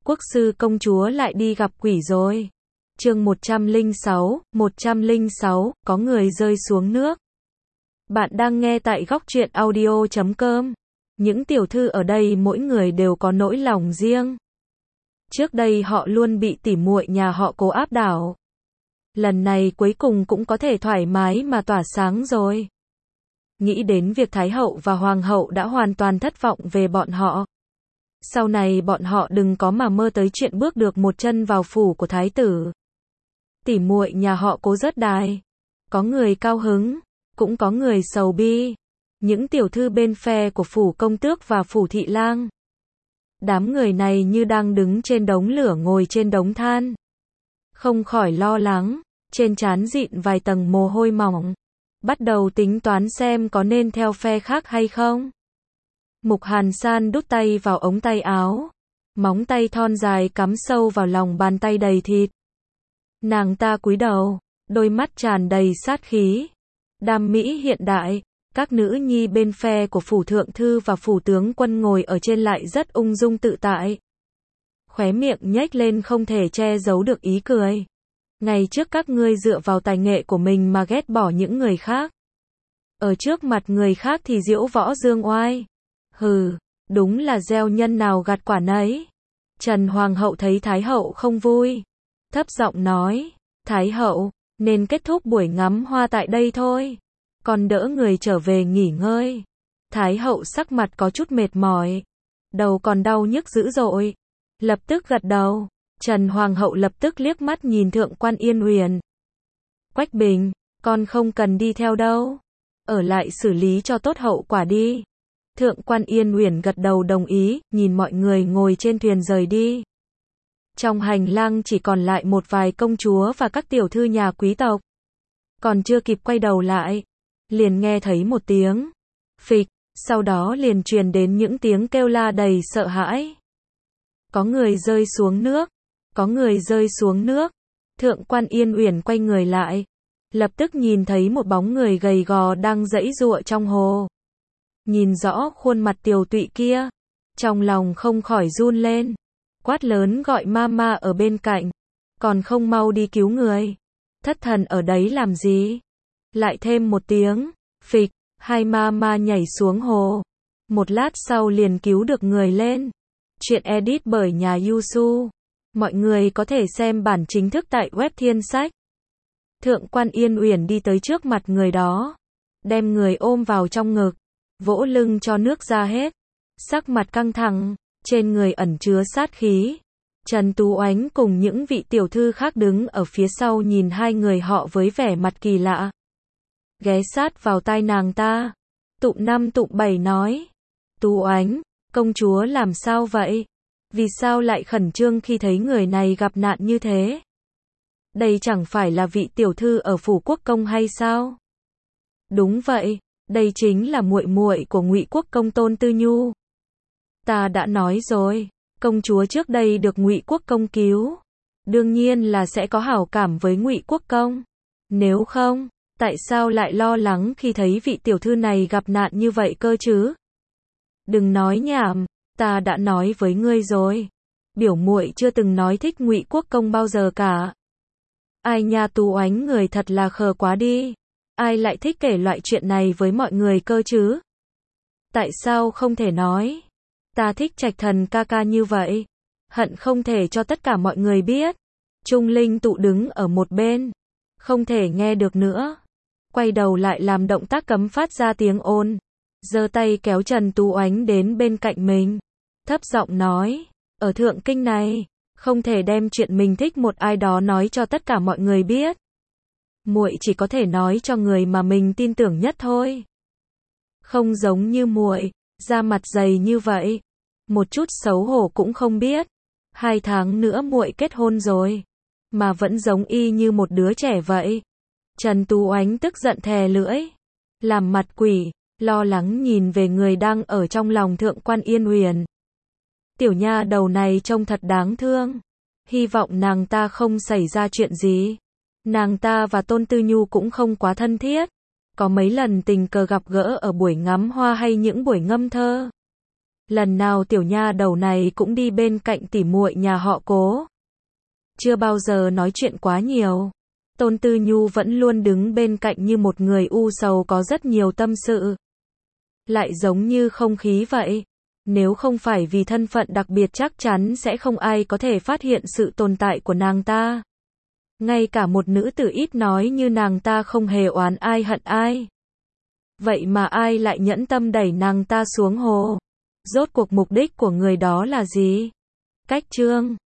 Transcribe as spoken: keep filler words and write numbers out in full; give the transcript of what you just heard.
Quốc sư công chúa lại đi gặp quỷ rồi. Chương một trăm lẻ sáu, một trăm lẻ sáu, có người rơi xuống nước. Bạn đang nghe tại góc truyện audio chấm com. Những tiểu thư ở đây mỗi người đều có nỗi lòng riêng. Trước đây họ luôn bị tỉ muội nhà họ Cố áp đảo. Lần này cuối cùng cũng có thể thoải mái mà tỏa sáng rồi. Nghĩ đến việc Thái hậu và Hoàng hậu đã hoàn toàn thất vọng về bọn họ. Sau này bọn họ đừng có mà mơ tới chuyện bước được một chân vào phủ của thái tử. Tỉ muội nhà họ Cố rớt đài. Có người cao hứng, cũng có người sầu bi. Những tiểu thư bên phe của phủ công tước và phủ thị lang. Đám người này như đang đứng trên đống lửa ngồi trên đống than. Không khỏi lo lắng, trên trán dịn vài tầng mồ hôi mỏng. Bắt đầu tính toán xem có nên theo phe khác hay không. Mục Hàn San đút tay vào ống tay áo. Móng tay thon dài cắm sâu vào lòng bàn tay đầy thịt. Nàng ta cúi đầu, đôi mắt tràn đầy sát khí. Đam mỹ hiện đại, các nữ nhi bên phe của phủ thượng thư và phủ tướng quân ngồi ở trên lại rất ung dung tự tại. Khóe miệng nhếch lên không thể che giấu được ý cười. Ngày trước các ngươi dựa vào tài nghệ của mình mà ghét bỏ những người khác. Ở trước mặt người khác thì diễu võ dương oai. Hừ, đúng là gieo nhân nào gặt quả nấy. Trần Hoàng hậu thấy Thái hậu không vui. Thấp giọng nói, Thái hậu, nên kết thúc buổi ngắm hoa tại đây thôi. Còn đỡ người trở về nghỉ ngơi. Thái hậu sắc mặt có chút mệt mỏi. Đầu còn đau nhức dữ dội. Lập tức gật đầu. Trần Hoàng hậu lập tức liếc mắt nhìn Thượng quan Yên Uyển. Quách Bình, con không cần đi theo đâu. Ở lại xử lý cho tốt hậu quả đi. Thượng quan Yên Uyển gật đầu đồng ý, nhìn mọi người ngồi trên thuyền rời đi. Trong hành lang chỉ còn lại một vài công chúa và các tiểu thư nhà quý tộc. Còn chưa kịp quay đầu lại, liền nghe thấy một tiếng phịch, sau đó liền truyền đến những tiếng kêu la đầy sợ hãi. Có người rơi xuống nước, có người rơi xuống nước. Thượng quan Yên Uyển quay người lại, lập tức nhìn thấy một bóng người gầy gò đang giãy giụa trong hồ. Nhìn rõ khuôn mặt tiều tụy kia, trong lòng không khỏi run lên, quát lớn gọi mama ở bên cạnh, còn không mau đi cứu người. Thất thần ở đấy làm gì? Lại thêm một tiếng phịch, hai mama nhảy xuống hồ. Một lát sau liền cứu được người lên. Chuyện edit bởi nhà Yusu. Mọi người có thể xem bản chính thức tại web Thiên Sách. Thượng quan Yên Uyển đi tới trước mặt người đó, đem người ôm vào trong ngực, vỗ lưng cho nước ra hết. Sắc mặt căng thẳng, trên người ẩn chứa sát khí. Trần Tú Oánh cùng những vị tiểu thư khác đứng ở phía sau nhìn hai người họ với vẻ mặt kỳ lạ. Ghé sát vào tai nàng ta. Tụng năm tụng bảy nói. Tú Oánh, công chúa làm sao vậy? Vì sao lại khẩn trương khi thấy người này gặp nạn như thế? Đây chẳng phải là vị tiểu thư ở phủ quốc công hay sao? Đúng vậy, đây chính là muội muội của Ngụy quốc công Tôn Tư Nhu. Ta đã nói rồi, công chúa trước đây được Ngụy quốc công cứu, đương nhiên là sẽ có hảo cảm với Ngụy quốc công. Nếu không, tại sao lại lo lắng khi thấy vị tiểu thư này gặp nạn như vậy cơ chứ? Đừng nói nhảm, ta đã nói với ngươi rồi. Biểu muội chưa từng nói thích Ngụy quốc công bao giờ cả. Ai nha, Tú Oánh người thật là khờ quá đi. Ai lại thích kể loại chuyện này với mọi người cơ chứ? Tại sao không thể nói? Ta thích Trạch Thần ca ca như vậy. Hận không thể cho tất cả mọi người biết. Trung Linh Tụ đứng ở một bên, không thể nghe được nữa. Quay đầu lại làm động tác cấm phát ra tiếng ồn. Giơ tay kéo Trần Tú Oánh đến bên cạnh mình. Thấp giọng nói, ở Thượng Kinh này, không thể đem chuyện mình thích một ai đó nói cho tất cả mọi người biết. Muội chỉ có thể nói cho người mà mình tin tưởng nhất thôi. Không giống như muội, da mặt dày như vậy, một chút xấu hổ cũng không biết. Hai tháng nữa muội kết hôn rồi, mà vẫn giống y như một đứa trẻ vậy. Trần Tú Oánh tức giận thè lưỡi, làm mặt quỷ, lo lắng nhìn về người đang ở trong lòng Thượng quan Yên Uyển. Tiểu nha đầu này trông thật đáng thương. Hy vọng nàng ta không xảy ra chuyện gì. Nàng ta và Tôn Tư Nhu cũng không quá thân thiết. Có mấy lần tình cờ gặp gỡ ở buổi ngắm hoa hay những buổi ngâm thơ. Lần nào tiểu nha đầu này cũng đi bên cạnh tỉ muội nhà họ Cố. Chưa bao giờ nói chuyện quá nhiều. Tôn Tư Nhu vẫn luôn đứng bên cạnh như một người u sầu có rất nhiều tâm sự. Lại giống như không khí vậy. Nếu không phải vì thân phận đặc biệt chắc chắn sẽ không ai có thể phát hiện sự tồn tại của nàng ta. Ngay cả một nữ tử ít nói như nàng ta không hề oán ai hận ai. Vậy mà ai lại nhẫn tâm đẩy nàng ta xuống hồ? Rốt cuộc mục đích của người đó là gì? Cách chương